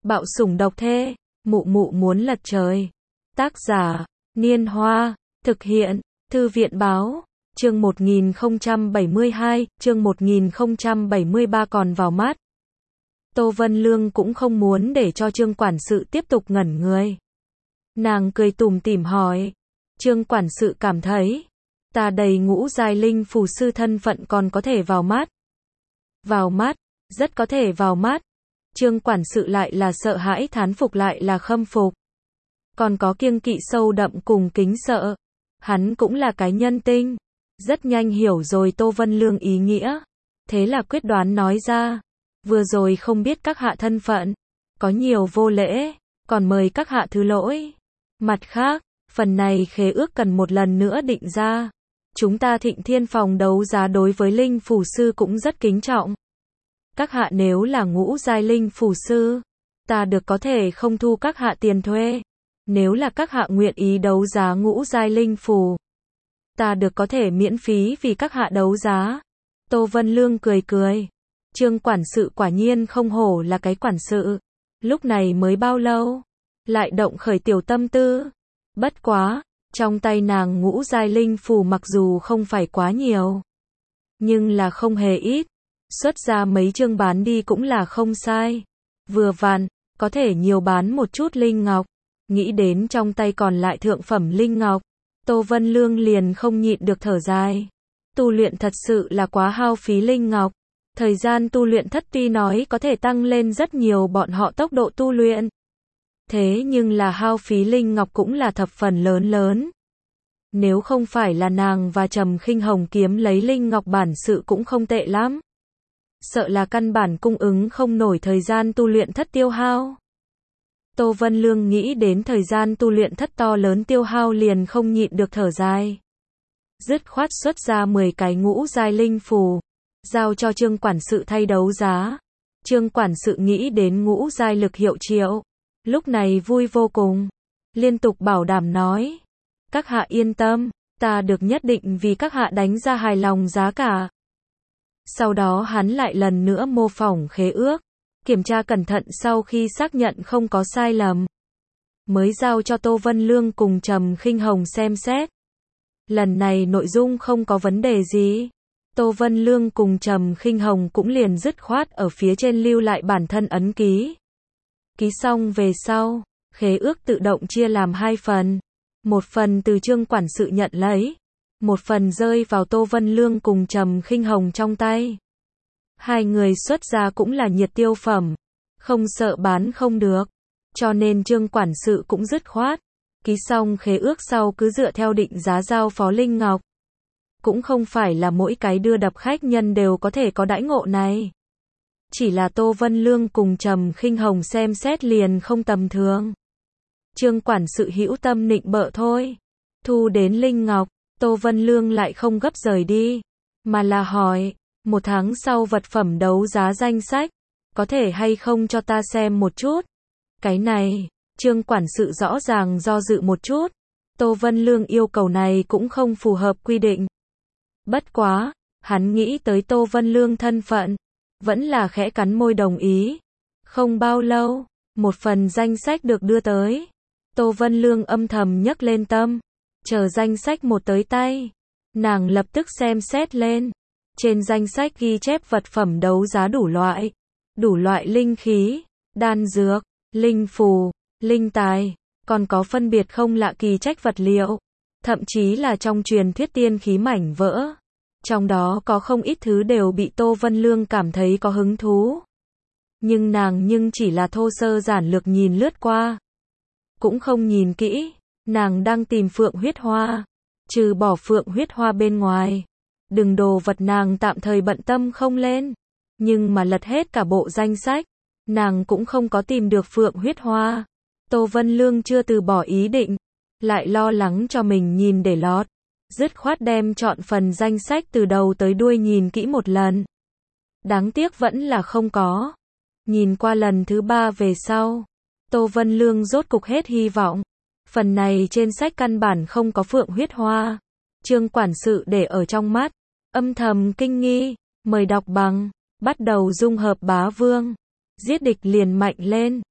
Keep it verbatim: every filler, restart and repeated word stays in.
Bạo sủng độc thê, mụ mụ muốn lật trời. Tác giả, Niên Hoa, thực hiện, Thư viện Báo, chương một nghìn không trăm bảy mươi hai, chương một nghìn không trăm bảy mươi ba còn vào mắt. Tô Vân Lương cũng không muốn để cho Trương quản sự tiếp tục ngẩn người. Nàng cười tủm tỉm hỏi, Trương quản sự cảm thấy, ta đầy ngũ giai linh phù sư thân phận còn có thể vào mắt. Vào mắt, rất có thể vào mắt. Trương quản sự lại là sợ hãi thán phục lại là khâm phục. Còn có kiêng kỵ sâu đậm cùng kính sợ. Hắn cũng là cái nhân tinh. Rất nhanh hiểu rồi Tô Vân Lương ý nghĩa. Thế là quyết đoán nói ra. Vừa rồi không biết các hạ thân phận. Có nhiều vô lễ. Còn mời các hạ thứ lỗi. Mặt khác, phần này khế ước cần một lần nữa định ra. Chúng ta Thịnh Thiên phòng đấu giá đối với linh phù sư cũng rất kính trọng. Các hạ nếu là ngũ giai linh phù sư, ta được có thể không thu các hạ tiền thuê. Nếu là các hạ nguyện ý đấu giá ngũ giai linh phù, ta được có thể miễn phí vì các hạ đấu giá. Tô Vân Lương cười cười. Trương quản sự quả nhiên không hổ là cái quản sự. Lúc này mới bao lâu, lại động khởi tiểu tâm tư. Bất quá, trong tay nàng ngũ giai linh phù mặc dù không phải quá nhiều, nhưng là không hề ít. Xuất ra mấy chương bán đi cũng là không sai. Vừa vặn, có thể nhiều bán một chút linh ngọc. Nghĩ đến trong tay còn lại thượng phẩm linh ngọc, Tô Vân Lương liền không nhịn được thở dài. Tu luyện thật sự là quá hao phí linh ngọc. Thời gian tu luyện thất tuy nói có thể tăng lên rất nhiều bọn họ tốc độ tu luyện. Thế nhưng là hao phí linh ngọc cũng là thập phần lớn lớn. Nếu không phải là nàng và Trầm Khinh Hồng kiếm lấy linh ngọc bản sự cũng không tệ lắm. Sợ là căn bản cung ứng không nổi thời gian tu luyện thất tiêu hao. Tô Vân Lương nghĩ đến thời gian tu luyện thất to lớn tiêu hao liền không nhịn được thở dài. Dứt khoát xuất ra mười cái ngũ giai linh phù, giao cho Trương quản sự thay đấu giá. Trương quản sự nghĩ đến ngũ giai lực hiệu triệu, lúc này vui vô cùng, liên tục bảo đảm nói, các hạ yên tâm, ta được nhất định vì các hạ đánh ra hài lòng giá cả. Sau đó hắn lại lần nữa mô phỏng khế ước, kiểm tra cẩn thận sau khi xác nhận không có sai lầm, mới giao cho Tô Vân Lương cùng Trầm Khinh Hồng xem xét. Lần này nội dung không có vấn đề gì. Tô Vân Lương cùng Trầm Khinh Hồng cũng liền dứt khoát ở phía trên lưu lại bản thân ấn ký. Ký xong về sau, khế ước tự động chia làm hai phần. Một phần từ Trương quản sự nhận lấy, một phần rơi vào Tô Vân Lương cùng Trầm Khinh Hồng trong tay. Hai người xuất ra cũng là nhiệt tiêu phẩm, không sợ bán không được, cho nên Trương quản sự cũng dứt khoát. Ký xong khế ước sau cứ dựa theo định giá giao phó linh ngọc. Cũng không phải là mỗi cái đưa đập khách nhân đều có thể có đãi ngộ này. Chỉ là Tô Vân Lương cùng Trầm Khinh Hồng xem xét liền không tầm thường. Trương quản sự hữu tâm nịnh bợ thôi. Thu đến linh ngọc, Tô Vân Lương lại không gấp rời đi, mà là hỏi, một tháng sau vật phẩm đấu giá danh sách, có thể hay không cho ta xem một chút? Cái này, Trương quản sự rõ ràng do dự một chút. Tô Vân Lương yêu cầu này cũng không phù hợp quy định. Bất quá, hắn nghĩ tới Tô Vân Lương thân phận, vẫn là khẽ cắn môi đồng ý. Không bao lâu, một phần danh sách được đưa tới. Tô Vân Lương âm thầm nhấc lên tâm, chờ danh sách một tới tay, nàng lập tức xem xét lên. Trên danh sách ghi chép vật phẩm đấu giá đủ loại, đủ loại linh khí, đan dược, linh phù, linh tài, còn có phân biệt không lạ kỳ trách vật liệu, thậm chí là trong truyền thuyết tiên khí mảnh vỡ. Trong đó có không ít thứ đều bị Tô Vân Lương cảm thấy có hứng thú. Nhưng nàng nhưng chỉ là thô sơ giản lược nhìn lướt qua, cũng không nhìn kỹ. Nàng đang tìm phượng huyết hoa, trừ bỏ phượng huyết hoa bên ngoài, đừng đồ vật nàng tạm thời bận tâm không lên. Nhưng mà lật hết cả bộ danh sách, nàng cũng không có tìm được phượng huyết hoa. Tô Vân Lương chưa từ bỏ ý định, lại lo lắng cho mình nhìn để lọt, dứt khoát đem chọn phần danh sách từ đầu tới đuôi nhìn kỹ một lần. Đáng tiếc vẫn là không có. Nhìn qua lần thứ ba về sau, Tô Vân Lương rốt cục hết hy vọng. Phần này trên sách căn bản không có phượng huyết hoa. Trương quản sự để ở trong mắt, âm thầm kinh nghi, mời đọc bằng, bắt đầu dung hợp bá vương. Giết địch liền mạnh lên.